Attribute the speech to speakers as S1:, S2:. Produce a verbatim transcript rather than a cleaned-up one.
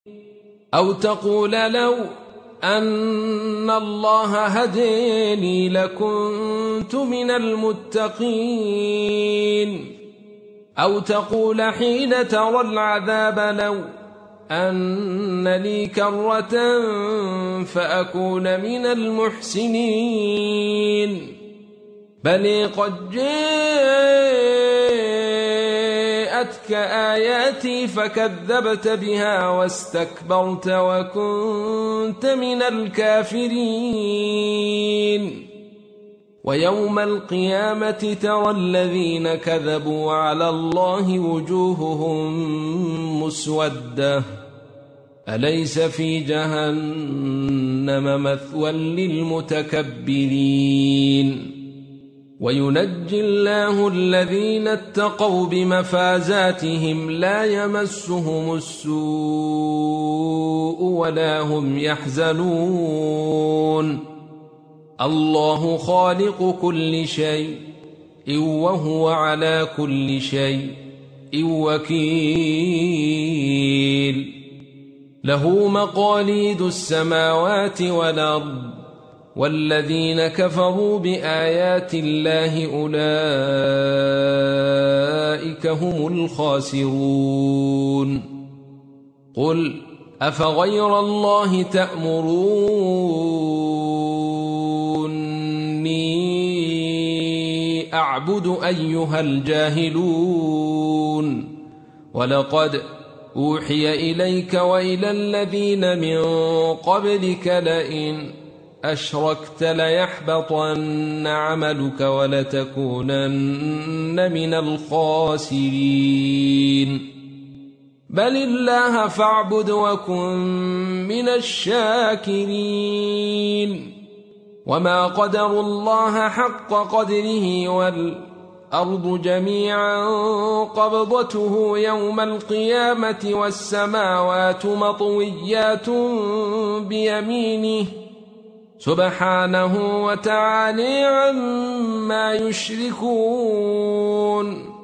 S1: أو تقول لو أن الله هديني لكنت من المتقين. أو تقول حين ترى العذاب لو أن لي كرة فأكون من المحسنين. بل قد جاءتك آياتي فكذبت بها واستكبرت وكنت من الكافرين. ويوم القيامة ترى الذين كذبوا على الله وجوههم مسودة أليس في جهنم مثوى للمتكبرين. وينجي الله الذين اتقوا بمفازاتهم لا يمسهم السوء ولا هم يحزنون. الله خالق كل شيء وهو على كل شيء وكيل. له مقاليد السماوات والأرض والذين كفروا بآيات الله أولئك هم الخاسرون. قل أفغير الله تأمروني أعبد أيها الجاهلون؟ ولقد أوحي إليك وإلى الذين من قبلك لئن أشركت ليحبطن عملك ولتكونن من الخاسرين. بل الله فاعبد وكن من الشاكرين. وما قدروا الله حق قدره والأرض جميعا قبضته يوم القيامة والسماوات مطويات بيمينه سبحانه وتعالى عما يشركون.